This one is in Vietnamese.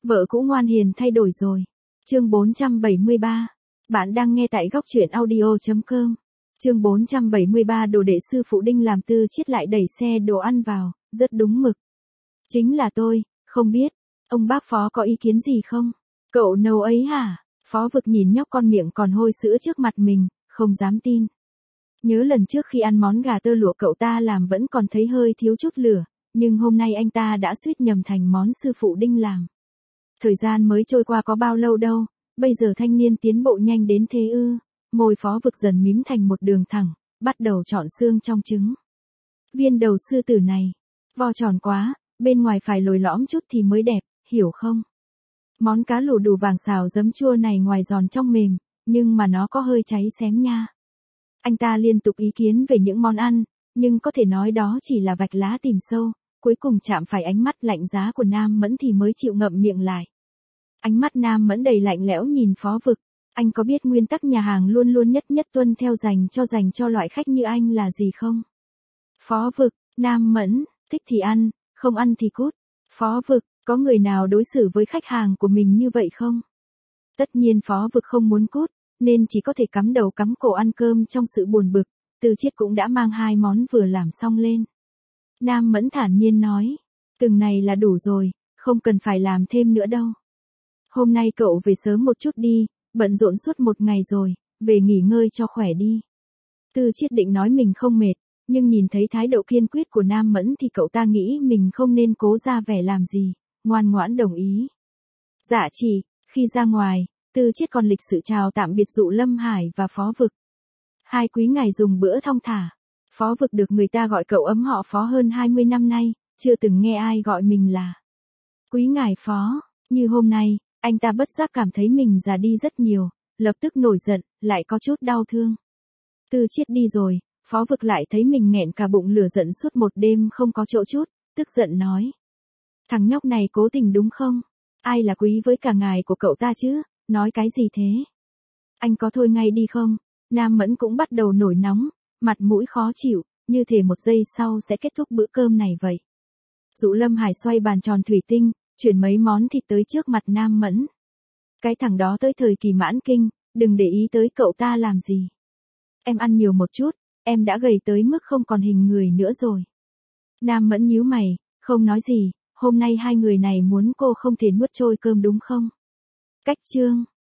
Vợ cũ ngoan hiền thay đổi rồi. Chương 473. Bạn đang nghe tại góc truyện audio.com. Chương 473 đồ đệ sư phụ Đinh làm Tư Chiết lại đẩy xe đồ ăn vào, rất đúng mực. Chính là tôi, không biết, ông bác Phó có ý kiến gì không? Cậu nấu ấy hả? Phó Vực nhìn nhóc con miệng còn hôi sữa trước mặt mình, không dám tin. Nhớ lần trước khi ăn món gà tơ lụa cậu ta làm vẫn còn thấy hơi thiếu chút lửa, nhưng hôm nay anh ta đã suýt nhầm thành món sư phụ Đinh làm. Thời gian mới trôi qua có bao lâu đâu, bây giờ thanh niên tiến bộ nhanh đến thế ư? Môi Phó Vực dần mím thành một đường thẳng, bắt đầu chọn xương trong trứng. Viên đầu sư tử này, vo tròn quá, bên ngoài phải lồi lõm chút thì mới đẹp, hiểu không? Món cá lù đù vàng xào giấm chua này ngoài giòn trong mềm, nhưng mà nó có hơi cháy xém nha. Anh ta liên tục ý kiến về những món ăn, nhưng có thể nói đó chỉ là vạch lá tìm sâu, cuối cùng chạm phải ánh mắt lạnh giá của Nam Mẫn thì mới chịu ngậm miệng lại. Ánh mắt Nam Mẫn đầy lạnh lẽo nhìn Phó Vực, anh có biết nguyên tắc nhà hàng luôn luôn nhất nhất tuân theo dành cho loại khách như anh là gì không? Phó Vực, Nam Mẫn, thích thì ăn, không ăn thì cút. Phó Vực, có người nào đối xử với khách hàng của mình như vậy không? Tất nhiên Phó Vực không muốn cút, nên chỉ có thể cắm đầu cắm cổ ăn cơm trong sự buồn bực. Tư Chiết cũng đã mang 2 món vừa làm xong lên. Nam Mẫn thản nhiên nói, từng này là đủ rồi, không cần phải làm thêm nữa đâu. Hôm nay cậu về sớm một chút đi, bận rộn suốt một ngày rồi, về nghỉ ngơi cho khỏe đi. Tư Chiết định nói mình không mệt, nhưng nhìn thấy thái độ kiên quyết của Nam Mẫn thì cậu ta nghĩ mình không nên cố ra vẻ làm gì, ngoan ngoãn đồng ý. Dạ chỉ, khi ra ngoài, Tư Chiết còn lịch sự chào tạm biệt Dụ Lâm Hải và Phó Vực. 2 quý ngài dùng bữa thong thả. Phó Vực được người ta gọi cậu ấm họ Phó hơn 20 năm nay, chưa từng nghe ai gọi mình là quý ngài Phó. Như hôm nay, anh ta bất giác cảm thấy mình già đi rất nhiều, lập tức nổi giận, lại có chút đau thương. Tư Chiết đi rồi, Phó Vực lại thấy mình nghẹn cả bụng lửa giận suốt một đêm không có chỗ chút, tức giận nói. Thằng nhóc này cố tình đúng không? Ai là quý với cả ngài của cậu ta chứ, nói cái gì thế? Anh có thôi ngay đi không? Nam Mẫn cũng bắt đầu nổi nóng, mặt mũi khó chịu, như thể một giây sau sẽ kết thúc bữa cơm này vậy. Dụ Lâm Hải xoay bàn tròn thủy tinh, chuyển mấy món thịt tới trước mặt Nam Mẫn. Cái thằng đó tới thời kỳ mãn kinh, đừng để ý tới cậu ta làm gì. Em ăn nhiều một chút, em đã gầy tới mức không còn hình người nữa rồi. Nam Mẫn nhíu mày, không nói gì, hôm nay 2 người này muốn cô không thể nuốt trôi cơm đúng không? Cách chương.